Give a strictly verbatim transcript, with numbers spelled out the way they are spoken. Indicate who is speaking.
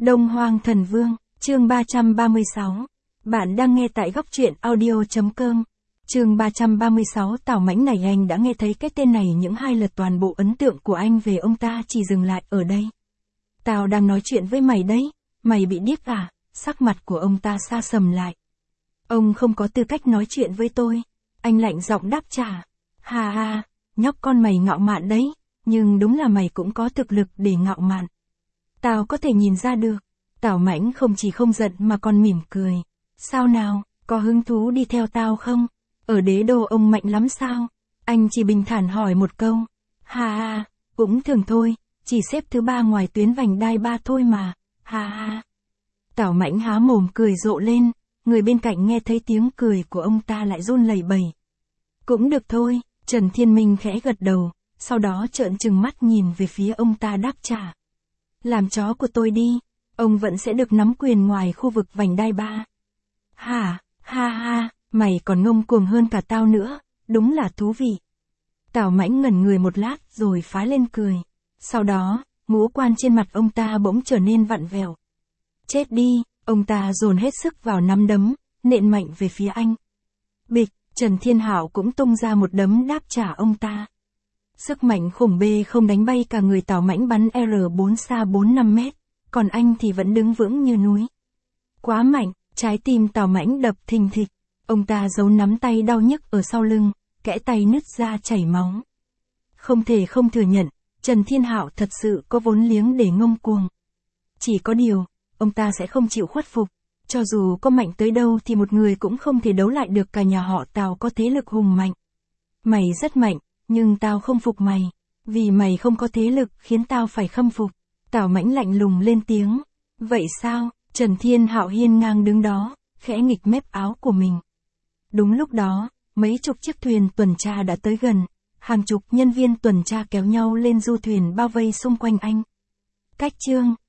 Speaker 1: Đông Hoang Thần Vương, chương ba trăm ba mươi sáu. Bạn đang nghe tại góc truyện audio.com. Chương ba trăm ba mươi sáu. Tào Mãnh này, anh đã nghe thấy cái tên này những hai lượt, toàn bộ ấn tượng của anh về ông ta chỉ dừng lại ở đây. Tao đang nói chuyện với mày đấy, mày bị điếc à? Sắc mặt của ông ta sa sầm lại. Ông không có tư cách nói chuyện với tôi. Anh lạnh giọng đáp trả. Ha ha, nhóc con mày ngạo mạn đấy, nhưng đúng là mày cũng có thực lực để ngạo mạn. Tao có thể nhìn ra được. Tào Mãnh không chỉ không giận mà còn mỉm cười. Sao nào, có hứng thú đi theo tao không? Ở đế đô ông mạnh lắm sao? Anh chỉ bình thản hỏi một câu. Ha ha, cũng thường thôi, chỉ xếp thứ ba ngoài tuyến vành đai ba thôi mà. Ha ha. Tào Mãnh há mồm cười rộ lên, người bên cạnh nghe thấy tiếng cười của ông ta lại run lẩy bẩy. Cũng được thôi, Trần Thiên Minh khẽ gật đầu, sau đó trợn trừng mắt nhìn về phía ông ta đáp trả. Làm chó của tôi đi, ông vẫn sẽ được nắm quyền ngoài khu vực vành đai ba. Hả, ha ha, mày còn ngông cuồng hơn cả tao nữa, đúng là thú vị. Tào Mãnh ngẩn người một lát rồi phá lên cười. Sau đó, ngũ quan trên mặt ông ta bỗng trở nên vặn vẹo. Chết đi, ông ta dồn hết sức vào nắm đấm, nện mạnh về phía anh. Bịch, Trần Thiên Hạo cũng tung ra một đấm đáp trả ông ta. Sức mạnh khủng bê không đánh bay cả người Tào Mãnh bắn R bốn xa bốn năm mét, còn anh thì vẫn đứng vững như núi. Quá mạnh, trái tim Tào Mãnh đập thình thịch, ông ta giấu nắm tay đau nhức ở sau lưng, kẽ tay nứt ra chảy máu. Không thể không thừa nhận, Trần Thiên Hạo thật sự có vốn liếng để ngông cuồng. Chỉ có điều, ông ta sẽ không chịu khuất phục, cho dù có mạnh tới đâu thì một người cũng không thể đấu lại được cả nhà họ Tào có thế lực hùng mạnh. Mày rất mạnh, nhưng tao không phục mày, vì mày không có thế lực khiến tao phải khâm phục. Tào Mãnh lạnh lùng lên tiếng. Vậy sao? Trần Thiên Hạo hiên ngang đứng đó, khẽ nghịch mép áo của mình. Đúng lúc đó, mấy chục chiếc thuyền tuần tra đã tới gần, hàng chục nhân viên tuần tra kéo nhau lên du thuyền bao vây xung quanh anh. Cách chương,